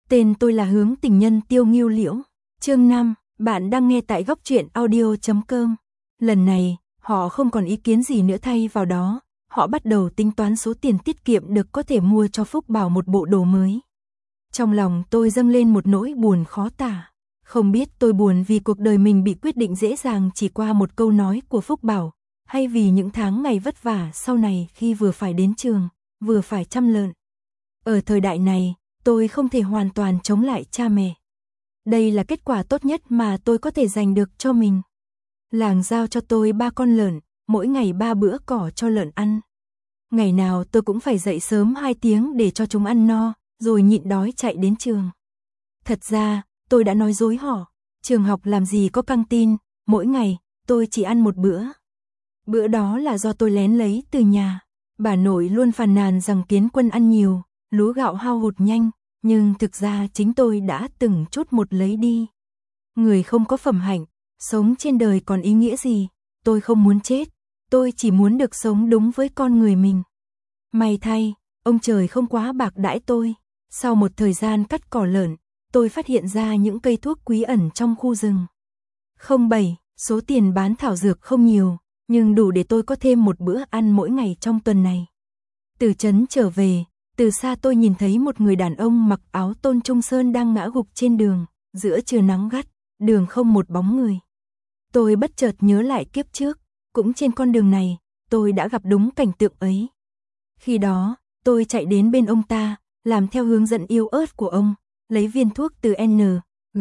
Tên tôi là Hướng Tình Nhân Tiêu Nghiêu Liễu. Chương 5, bạn đang nghe tại góc truyện audio.com. Lần này, họ không còn ý kiến gì nữa, thay vào đó, họ bắt đầu tính toán số tiền tiết kiệm được có thể mua cho Phúc Bảo một bộ đồ mới. Trong lòng tôi dâng lên một nỗi buồn khó tả. Không biết tôi buồn vì cuộc đời mình bị quyết định dễ dàng chỉ qua một câu nói của Phúc Bảo, hay vì những tháng ngày vất vả sau này khi vừa phải đến trường, vừa phải chăm lợn. Ở thời đại này, tôi không thể hoàn toàn chống lại cha mẹ. Đây là kết quả tốt nhất mà tôi có thể giành được cho mình. Làng giao cho tôi 3 con lợn, mỗi ngày 3 bữa cỏ cho lợn ăn. Ngày nào tôi cũng phải dậy sớm 2 tiếng để cho chúng ăn no, rồi nhịn đói chạy đến trường. Thật ra, tôi đã nói dối họ, trường học làm gì có căng tin, mỗi ngày, tôi chỉ ăn một bữa. Bữa đó là do tôi lén lấy từ nhà. Bà nội luôn phàn nàn rằng Kiến Quân ăn nhiều, lúa gạo hao hụt nhanh, nhưng thực ra chính tôi đã từng chút một lấy đi. Người không có phẩm hạnh, sống trên đời còn ý nghĩa gì, tôi không muốn chết, tôi chỉ muốn được sống đúng với con người mình. May thay, ông trời không quá bạc đãi tôi. Sau một thời gian cắt cỏ lợn, tôi phát hiện ra những cây thuốc quý ẩn trong khu rừng. 07, số tiền bán thảo dược không nhiều, nhưng đủ để tôi có thêm một bữa ăn mỗi ngày trong tuần này. Từ trấn trở về, từ xa tôi nhìn thấy một người đàn ông mặc áo Tôn Trung Sơn đang ngã gục trên đường, giữa trưa nắng gắt, đường không một bóng người. Tôi bất chợt nhớ lại kiếp trước, cũng trên con đường này, tôi đã gặp đúng cảnh tượng ấy. Khi đó, tôi chạy đến bên ông ta, làm theo hướng dẫn yếu ớt của ông, lấy viên thuốc từ N, G,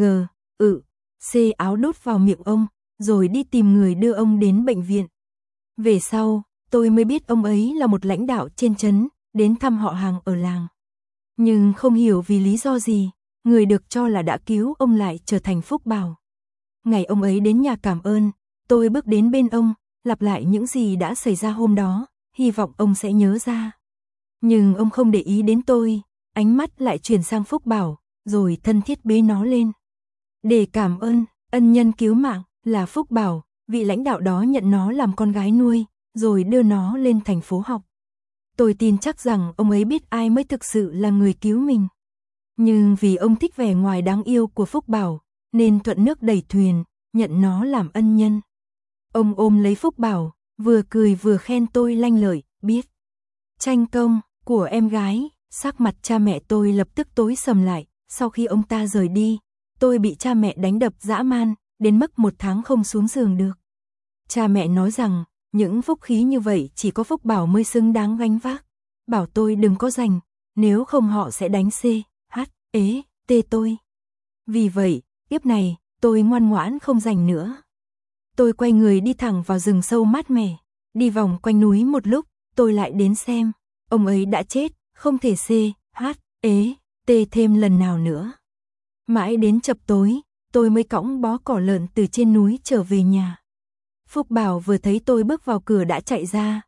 C áo đút vào miệng ông, rồi đi tìm người đưa ông đến bệnh viện. Về sau, tôi mới biết ông ấy là một lãnh đạo trên trấn, đến thăm họ hàng ở làng. Nhưng không hiểu vì lý do gì, người được cho là đã cứu ông lại trở thành Phúc Bảo. Ngày ông ấy đến nhà cảm ơn, tôi bước đến bên ông, lặp lại những gì đã xảy ra hôm đó, hy vọng ông sẽ nhớ ra. Nhưng ông không để ý đến tôi, ánh mắt lại chuyển sang Phúc Bảo, rồi thân thiết bế nó lên. Để cảm ơn, ân nhân cứu mạng, là Phúc Bảo, vị lãnh đạo đó nhận nó làm con gái nuôi, rồi đưa nó lên thành phố học. Tôi tin chắc rằng ông ấy biết ai mới thực sự là người cứu mình. Nhưng vì ông thích vẻ ngoài đáng yêu của Phúc Bảo, nên thuận nước đẩy thuyền, nhận nó làm ân nhân. Ông ôm lấy Phúc Bảo, vừa cười vừa khen tôi lanh lợi, biết tranh công của em gái. Sắc mặt cha mẹ tôi lập tức tối sầm lại. Sau khi ông ta rời đi, tôi bị cha mẹ đánh đập dã man, đến mức 1 tháng không xuống giường được. Cha mẹ nói rằng, những phúc khí như vậy chỉ có Phúc Bảo mới xứng đáng gánh vác. Bảo tôi đừng có giành, nếu không họ sẽ đánh C, H, ế, T tôi. Vì vậy, kiếp này, tôi ngoan ngoãn không giành nữa. Tôi quay người đi thẳng vào rừng sâu mát mẻ, đi vòng quanh núi một lúc, tôi lại đến xem, ông ấy đã chết, không thể C, H, ế, T thêm lần nào nữa. Mãi đến chập tối, tôi mới cõng bó cỏ lợn từ trên núi trở về nhà. Phúc Bảo vừa thấy tôi bước vào cửa đã chạy ra,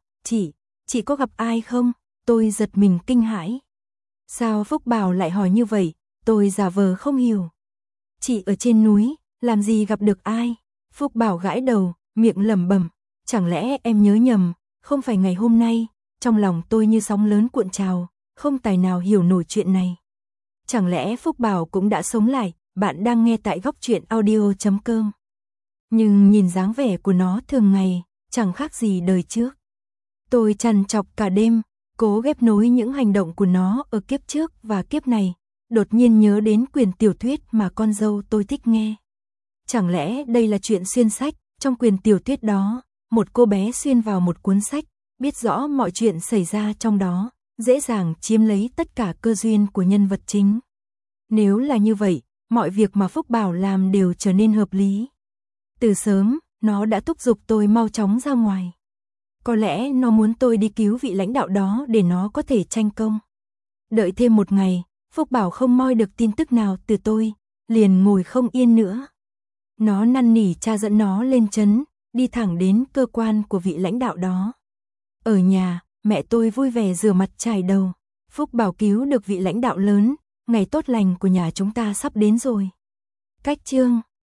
chị có gặp ai không? Tôi giật mình kinh hãi. Sao Phúc Bảo lại hỏi như vậy? Tôi giả vờ không hiểu. Chị ở trên núi, làm gì gặp được ai? Phúc Bảo gãi đầu, miệng lẩm bẩm, chẳng lẽ em nhớ nhầm, không phải ngày hôm nay. Trong lòng tôi như sóng lớn cuộn trào, không tài nào hiểu nổi chuyện này. Chẳng lẽ Phúc Bảo cũng đã sống lại? Bạn đang nghe tại góc truyện audio.com. Nhưng nhìn dáng vẻ của nó thường ngày, chẳng khác gì đời trước. Tôi trằn trọc cả đêm, cố ghép nối những hành động của nó ở kiếp trước và kiếp này, đột nhiên nhớ đến quyển tiểu thuyết mà con dâu tôi thích nghe. Chẳng lẽ đây là chuyện xuyên sách, trong quyển tiểu thuyết đó, một cô bé xuyên vào một cuốn sách, biết rõ mọi chuyện xảy ra trong đó, dễ dàng chiếm lấy tất cả cơ duyên của nhân vật chính. Nếu là như vậy, mọi việc mà Phúc Bảo làm đều trở nên hợp lý. Từ sớm, nó đã thúc giục tôi mau chóng ra ngoài. Có lẽ nó muốn tôi đi cứu vị lãnh đạo đó để nó có thể tranh công. Đợi thêm một ngày, Phúc Bảo không moi được tin tức nào từ tôi, liền ngồi không yên nữa. Nó năn nỉ cha dẫn nó lên trấn, đi thẳng đến cơ quan của vị lãnh đạo đó. Ở nhà, mẹ tôi vui vẻ rửa mặt chải đầu. Phúc Bảo cứu được vị lãnh đạo lớn, ngày tốt lành của nhà chúng ta sắp đến rồi. Cách chương